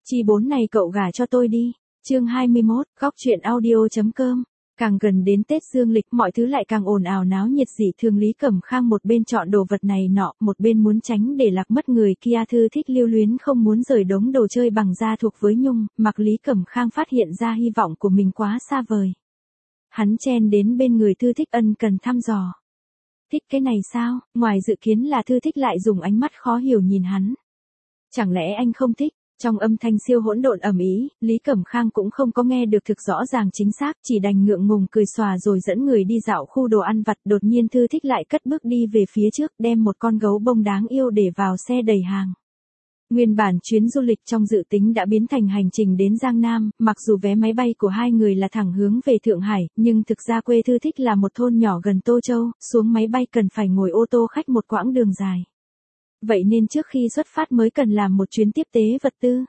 Chi 4 này cậu gả cho tôi đi. Chương 21, góc truyện audio.com. Càng gần đến Tết dương lịch, mọi thứ lại càng ồn ào náo nhiệt dị thường. Lý Cẩm Khang một bên chọn đồ vật này nọ, một bên muốn tránh để lạc mất người kia. Thư thích lưu luyến không muốn rời đống đồ chơi bằng da thuộc với nhung, mặc Lý Cẩm Khang phát hiện ra hy vọng của mình quá xa vời. Hắn chen đến bên người Thư thích ân cần thăm dò. Thích cái này sao? Ngoài dự kiến là Thư thích lại dùng ánh mắt khó hiểu nhìn hắn. Chẳng lẽ anh không thích? Trong âm thanh siêu hỗn độn ầm ĩ, Lý Cẩm Khang cũng không có nghe được thực rõ ràng chính xác, chỉ đành ngượng ngùng cười xòa rồi dẫn người đi dạo khu đồ ăn vặt. Đột nhiên Thư thích lại cất bước đi về phía trước, đem một con gấu bông đáng yêu để vào xe đầy hàng. Nguyên bản chuyến du lịch trong dự tính đã biến thành hành trình đến Giang Nam, mặc dù vé máy bay của hai người là thẳng hướng về Thượng Hải, nhưng thực ra quê Thư thích là một thôn nhỏ gần Tô Châu, xuống máy bay cần phải ngồi ô tô khách một quãng đường dài. Vậy nên trước khi xuất phát mới cần làm một chuyến tiếp tế vật tư.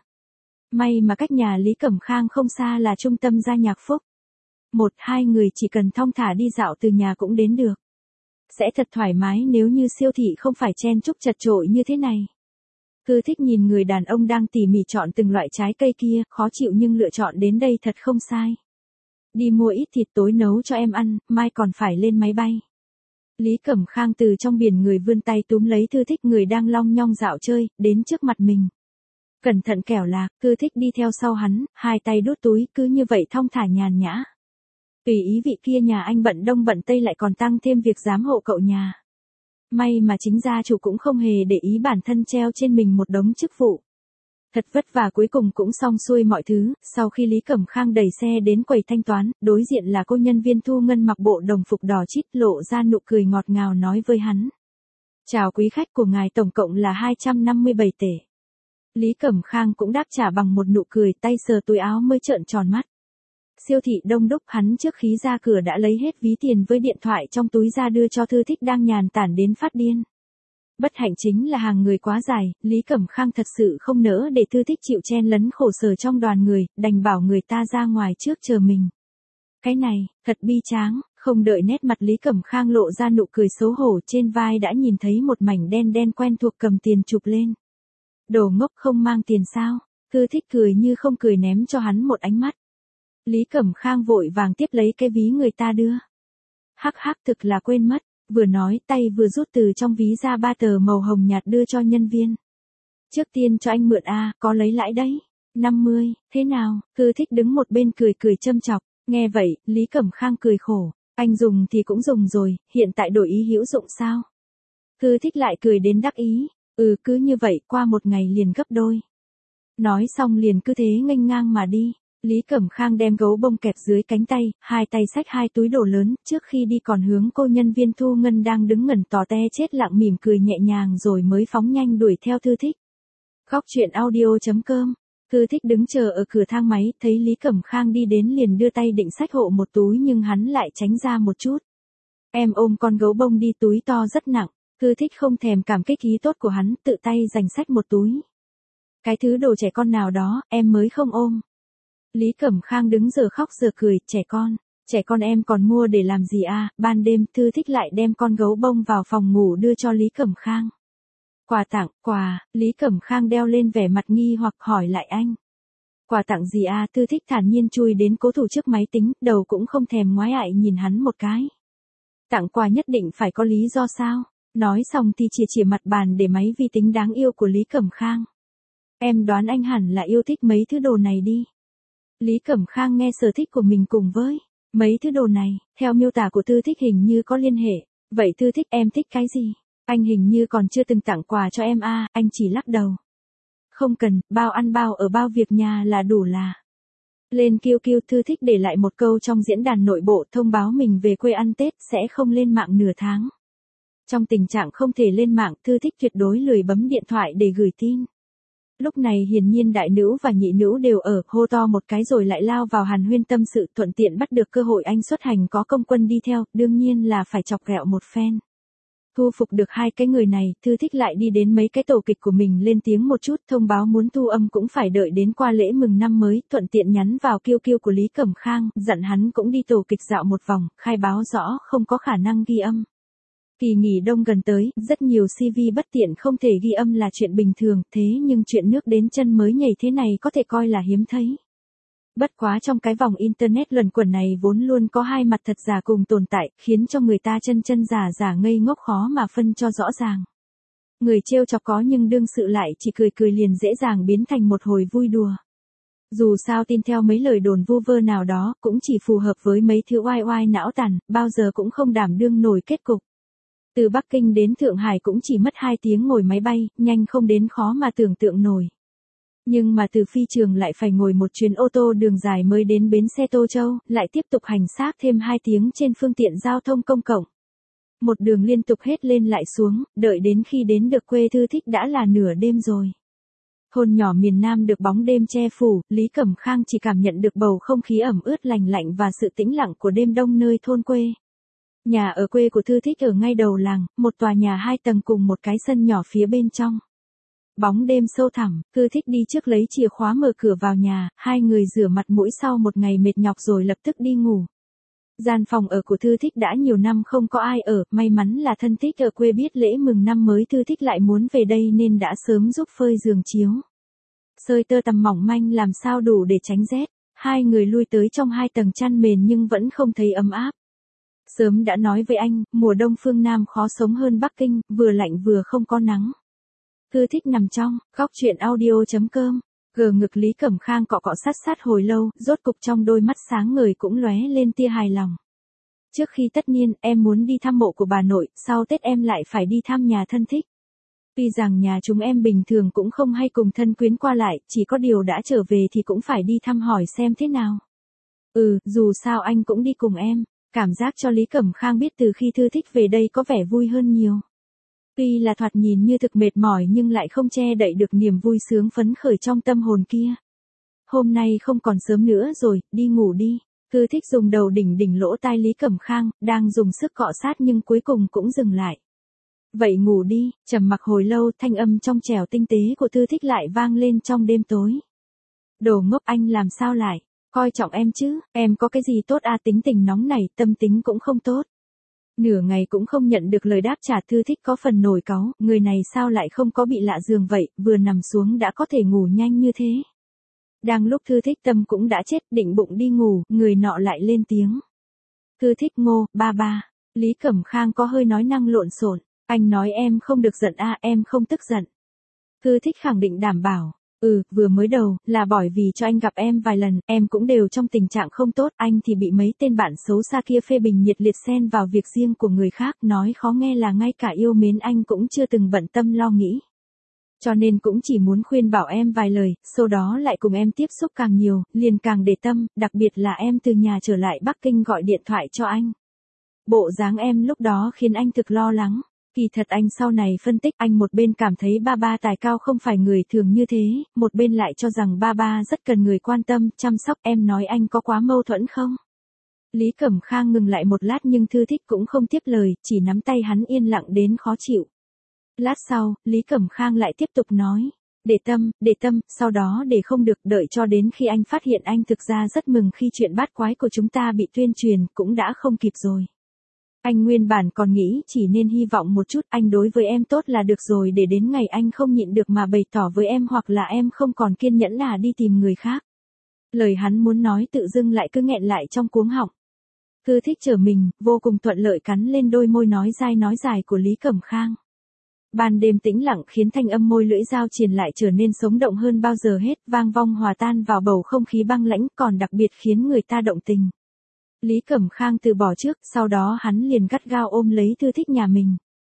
May mà cách nhà Lý Cẩm Khang không xa là trung tâm Gia Nhạc Phúc. Hai người chỉ cần thong thả đi dạo từ nhà cũng đến được. Sẽ thật thoải mái nếu như siêu thị không phải chen chúc chật chội như thế này. Thư thích nhìn người đàn ông đang tỉ mỉ chọn từng loại trái cây kia, khó chịu nhưng lựa chọn đến đây thật không sai. Đi mua ít thịt tối nấu cho em ăn, mai còn phải lên máy bay. Lý Cẩm Khang từ trong biển người vươn tay túm lấy Thư thích, người đang long nhong dạo chơi, đến trước mặt mình. Cẩn thận kẻo lạc, Thư thích đi theo sau hắn, hai tay đút túi, cứ như vậy thong thả nhàn nhã. Tùy ý vị kia nhà anh bận đông bận tây lại còn tăng thêm việc giám hộ cậu nhà. May mà chính gia chủ cũng không hề để ý bản thân treo trên mình một đống chức vụ. Thật vất vả cuối cùng cũng xong xuôi mọi thứ, sau khi Lý Cẩm Khang đẩy xe đến quầy thanh toán, đối diện là cô nhân viên thu ngân mặc bộ đồng phục đỏ chít, lộ ra nụ cười ngọt ngào nói với hắn. Chào quý khách, của ngài tổng cộng là 257 tể. Lý Cẩm Khang cũng đáp trả bằng một nụ cười, tay sờ túi áo mới trợn tròn mắt. Siêu thị đông đúc, hắn trước khi ra cửa đã lấy hết ví tiền với điện thoại trong túi ra đưa cho Thư thích đang nhàn tản đến phát điên. Bất hạnh chính là hàng người quá dài, Lý Cẩm Khang thật sự không nỡ để Thư thích chịu chen lấn khổ sở trong đoàn người, đành bảo người ta ra ngoài trước chờ mình. Cái này, thật bi tráng, không đợi nét mặt Lý Cẩm Khang lộ ra nụ cười xấu hổ, trên vai đã nhìn thấy một mảnh đen đen quen thuộc cầm tiền chụp lên. Đồ ngốc, không mang tiền sao? Thư thích cười như không cười ném cho hắn một ánh mắt. Lý Cẩm Khang vội vàng tiếp lấy cái ví người ta đưa. Hắc hắc, thực là quên mất. Vừa nói tay vừa rút từ trong ví ra 3 tờ màu hồng nhạt đưa cho nhân viên. Trước tiên cho anh mượn có lấy lãi đấy. 50, thế nào? Thư thích đứng một bên cười cười châm chọc. Nghe vậy, Lý Cẩm Khang cười khổ. Anh dùng thì cũng dùng rồi, hiện tại đổi ý hữu dụng sao? Thư thích lại cười đến đắc ý. Cứ như vậy, qua một ngày liền gấp đôi. Nói xong liền cứ thế nghênh ngang mà đi. Lý Cẩm Khang đem gấu bông kẹp dưới cánh tay, hai tay xách 2 túi đồ lớn, trước khi đi còn hướng cô nhân viên thu ngân đang đứng ngẩn tò te chết lặng mỉm cười nhẹ nhàng rồi mới phóng nhanh đuổi theo Thư thích. Góc truyện audio.com. Thư thích đứng chờ ở cửa thang máy, thấy Lý Cẩm Khang đi đến liền đưa tay định xách hộ một túi nhưng hắn lại tránh ra một chút. Em ôm con gấu bông đi, túi to rất nặng. Thư thích không thèm cảm kích ý tốt của hắn, tự tay giành xách một túi. Cái thứ đồ trẻ con nào đó, em mới không ôm. Lý Cẩm Khang đứng giờ khóc giờ cười, trẻ con em còn mua để làm gì ban đêm. Thư thích lại đem con gấu bông vào phòng ngủ đưa cho Lý Cẩm Khang. Quà, Lý Cẩm Khang đeo lên vẻ mặt nghi hoặc hỏi lại anh. Quà tặng gì Thư thích thản nhiên chui đến cố thủ trước máy tính, đầu cũng không thèm ngoái lại nhìn hắn một cái. Tặng quà nhất định phải có lý do sao? Nói xong thì chìa mặt bàn để máy vi tính đáng yêu của Lý Cẩm Khang. Em đoán anh hẳn là yêu thích mấy thứ đồ này đi. Lý Cẩm Khang nghe sở thích của mình cùng với mấy thứ đồ này, theo miêu tả của Thư thích hình như có liên hệ. Vậy Thư thích, em thích cái gì? Anh hình như còn chưa từng tặng quà cho em anh chỉ lắc đầu. Không cần, bao ăn bao ở bao việc nhà là đủ là. Lên QQ, Thư thích để lại một câu trong diễn đàn nội bộ thông báo mình về quê ăn Tết sẽ không lên mạng nửa tháng. Trong tình trạng không thể lên mạng, Thư thích tuyệt đối lười bấm điện thoại để gửi tin. Lúc này hiển nhiên đại nữ và nhị nữ đều ở, hô to một cái rồi lại lao vào hàn huyên tâm sự, thuận tiện bắt được cơ hội anh xuất hành có công quân đi theo, đương nhiên là phải chọc ghẹo một phen. Thu phục được hai cái người này, Thư thích lại đi đến mấy cái tổ kịch của mình lên tiếng một chút, thông báo muốn thu âm cũng phải đợi đến qua lễ mừng năm mới, thuận tiện nhắn vào QQ của Lý Cẩm Khang, dặn hắn cũng đi tổ kịch dạo một vòng, khai báo rõ không có khả năng ghi âm. Kỳ nghỉ đông gần tới, rất nhiều CV bất tiện không thể ghi âm là chuyện bình thường, thế nhưng chuyện nước đến chân mới nhảy thế này có thể coi là hiếm thấy. Bất quá trong cái vòng internet luẩn quẩn này vốn luôn có hai mặt thật giả cùng tồn tại, khiến cho người ta chân chân giả giả ngây ngốc khó mà phân cho rõ ràng. Người trêu chọc có nhưng đương sự lại chỉ cười cười liền dễ dàng biến thành một hồi vui đùa. Dù sao tin theo mấy lời đồn vu vơ nào đó, cũng chỉ phù hợp với mấy thứ oai oai não tàn, bao giờ cũng không đảm đương nổi kết cục. Từ Bắc Kinh đến Thượng Hải cũng chỉ mất 2 tiếng ngồi máy bay, nhanh không đến khó mà tưởng tượng nổi. Nhưng mà từ phi trường lại phải ngồi một chuyến ô tô đường dài mới đến bến xe Tô Châu, lại tiếp tục hành xác thêm 2 tiếng trên phương tiện giao thông công cộng. Một đường liên tục hết lên lại xuống, đợi đến khi đến được quê Thư Thích đã là nửa đêm rồi. Thôn nhỏ miền Nam được bóng đêm che phủ, Lý Cẩm Khang chỉ cảm nhận được bầu không khí ẩm ướt lành lạnh và sự tĩnh lặng của đêm đông nơi thôn quê. Nhà ở quê của Thư Thích ở ngay đầu làng, một tòa nhà 2 tầng cùng một cái sân nhỏ phía bên trong. Bóng đêm sâu thẳm, Thư Thích đi trước lấy chìa khóa mở cửa vào nhà, hai người rửa mặt mũi sau một ngày mệt nhọc rồi lập tức đi ngủ. Gian phòng ở của Thư Thích đã nhiều năm không có ai ở, may mắn là thân thích ở quê biết lễ mừng năm mới Thư Thích lại muốn về đây nên đã sớm giúp phơi giường chiếu. Sơi tơ tằm mỏng manh làm sao đủ để tránh rét, hai người lui tới trong 2 tầng chăn mền nhưng vẫn không thấy ấm áp. Sớm đã nói với anh, mùa đông phương Nam khó sống hơn Bắc Kinh, vừa lạnh vừa không có nắng. Thư Thích nằm trong, góc chuyện audio.com. Gờ ngực Lý Cẩm Khang cọ cọ sát sát hồi lâu, rốt cục trong đôi mắt sáng ngời cũng lóe lên tia hài lòng. Trước khi tất niên, em muốn đi thăm mộ của bà nội, sau Tết em lại phải đi thăm nhà thân thích. Tuy rằng nhà chúng em bình thường cũng không hay cùng thân quyến qua lại, chỉ có điều đã trở về thì cũng phải đi thăm hỏi xem thế nào. Dù sao anh cũng đi cùng em. Cảm giác cho Lý Cẩm Khang biết từ khi Thư Thích về đây có vẻ vui hơn nhiều. Tuy là thoạt nhìn như thực mệt mỏi nhưng lại không che đậy được niềm vui sướng phấn khởi trong tâm hồn kia. Hôm nay không còn sớm nữa rồi, đi ngủ đi. Thư Thích dùng đầu đỉnh lỗ tai Lý Cẩm Khang, đang dùng sức cọ sát nhưng cuối cùng cũng dừng lại. Vậy ngủ đi, trầm mặc hồi lâu thanh âm trong trẻo tinh tế của Thư Thích lại vang lên trong đêm tối. Đồ ngốc anh làm sao lại? Coi trọng em chứ, em có cái gì tốt à, tính tình nóng này, tâm tính cũng không tốt. Nửa ngày cũng không nhận được lời đáp trả. Thư Thích có phần nổi cáu, người này sao lại không có bị lạ giường vậy, vừa nằm xuống đã có thể ngủ nhanh như thế. Đang lúc Thư Thích tâm cũng đã chết, định bụng đi ngủ, người nọ lại lên tiếng. Thư Thích ngô, ba. Lý Cẩm Khang có hơi nói năng lộn xộn, anh nói em không được giận à, em không tức giận. Thư Thích khẳng định đảm bảo. Vừa mới đầu, là bởi vì cho anh gặp em vài lần, em cũng đều trong tình trạng không tốt, anh thì bị mấy tên bạn xấu xa kia phê bình nhiệt liệt xen vào việc riêng của người khác, nói khó nghe là ngay cả yêu mến anh cũng chưa từng bận tâm lo nghĩ. Cho nên cũng chỉ muốn khuyên bảo em vài lời, sau đó lại cùng em tiếp xúc càng nhiều, liền càng để tâm, đặc biệt là em từ nhà trở lại Bắc Kinh gọi điện thoại cho anh. Bộ dáng em lúc đó khiến anh thực lo lắng. Kỳ thật anh sau này phân tích, anh một bên cảm thấy ba tài cao không phải người thường như thế, một bên lại cho rằng ba rất cần người quan tâm, chăm sóc. Em nói anh có quá mâu thuẫn không? Lý Cẩm Khang ngừng lại một lát nhưng Thư Thích cũng không tiếp lời, chỉ nắm tay hắn yên lặng đến khó chịu. Lát sau, Lý Cẩm Khang lại tiếp tục nói. Để tâm, sau đó để không được, đợi cho đến khi anh phát hiện anh thực ra rất mừng khi chuyện bát quái của chúng ta bị tuyên truyền, cũng đã không kịp rồi. Anh nguyên bản còn nghĩ chỉ nên hy vọng một chút, anh đối với em tốt là được rồi, để đến ngày anh không nhịn được mà bày tỏ với em, hoặc là em không còn kiên nhẫn là đi tìm người khác. Lời hắn muốn nói tự dưng lại cứ nghẹn lại trong cuống họng. Thư Thích trở mình, vô cùng thuận lợi cắn lên đôi môi nói dài của Lý Cẩm Khang. Ban đêm tĩnh lặng khiến thanh âm môi lưỡi dao triền lại trở nên sống động hơn bao giờ hết, vang vong hòa tan vào bầu không khí băng lãnh, còn đặc biệt khiến người ta động tình. Lý Cẩm Khang từ bỏ trước, sau đó hắn liền gắt gao ôm lấy Thư Thích nhà mình.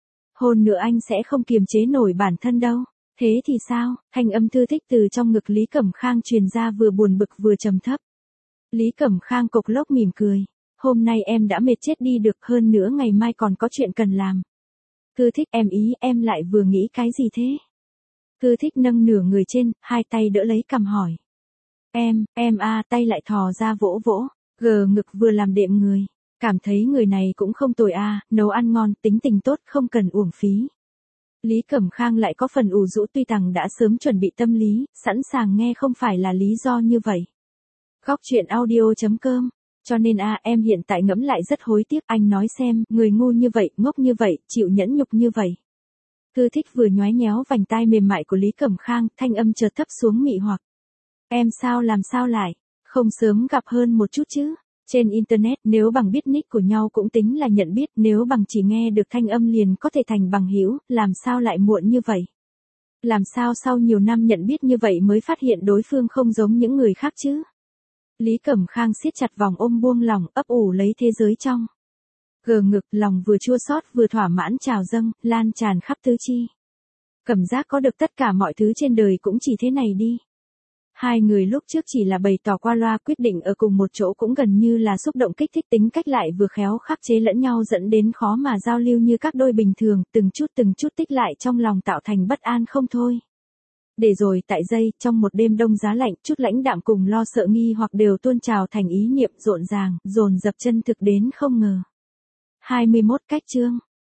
Hôn nữa anh sẽ không kiềm chế nổi bản thân đâu. Thế thì sao? Thanh âm Thư Thích từ trong ngực Lý Cẩm Khang truyền ra vừa buồn bực vừa trầm thấp. Lý Cẩm Khang cộc lốc mỉm cười. Hôm nay em đã mệt chết đi được, hơn nữa ngày mai còn có chuyện cần làm. Thư Thích, em lại vừa nghĩ cái gì thế? Thư Thích nâng nửa người trên, hai tay đỡ lấy cằm hỏi. Tay lại thò ra vỗ. Gờ ngực vừa làm đệm người. Cảm thấy người này cũng không tồi nấu ăn ngon, tính tình tốt, không cần uổng phí. Lý Cẩm Khang lại có phần ủ rũ, tuy rằng đã sớm chuẩn bị tâm lý, sẵn sàng nghe không phải là lý do như vậy. Góc chuyện audio.com Cho nên em hiện tại ngẫm lại rất hối tiếc, anh nói xem, người ngu như vậy, ngốc như vậy, chịu nhẫn nhục như vậy. Thư thích vừa nhoái nhéo vành tai mềm mại của Lý Cẩm Khang, thanh âm chợt thấp xuống mị hoặc. Em sao làm sao lại, không sớm gặp hơn một chút chứ. Trên Internet nếu bằng biết nick của nhau cũng tính là nhận biết, nếu bằng chỉ nghe được thanh âm liền có thể thành bằng hữu, làm sao lại muộn như vậy? Làm sao sau nhiều năm nhận biết như vậy mới phát hiện đối phương không giống những người khác chứ? Lý Cẩm Khang siết chặt vòng ôm buông lòng, ấp ủ lấy thế giới trong. Gờ ngực, lòng vừa chua xót vừa thỏa mãn trào dâng, lan tràn khắp tứ chi. Cảm giác có được tất cả mọi thứ trên đời cũng chỉ thế này đi. Hai người lúc trước chỉ là bày tỏ qua loa, quyết định ở cùng một chỗ cũng gần như là xúc động kích thích tính cách lại vừa khéo khắc chế lẫn nhau dẫn đến khó mà giao lưu như các đôi bình thường, từng chút tích lại trong lòng tạo thành bất an không thôi. Để rồi tại giây, trong một đêm đông giá lạnh, chút lãnh đạm cùng lo sợ nghi hoặc đều tuôn trào thành ý niệm rộn ràng, dồn dập chân thực đến không ngờ. 21 cách chương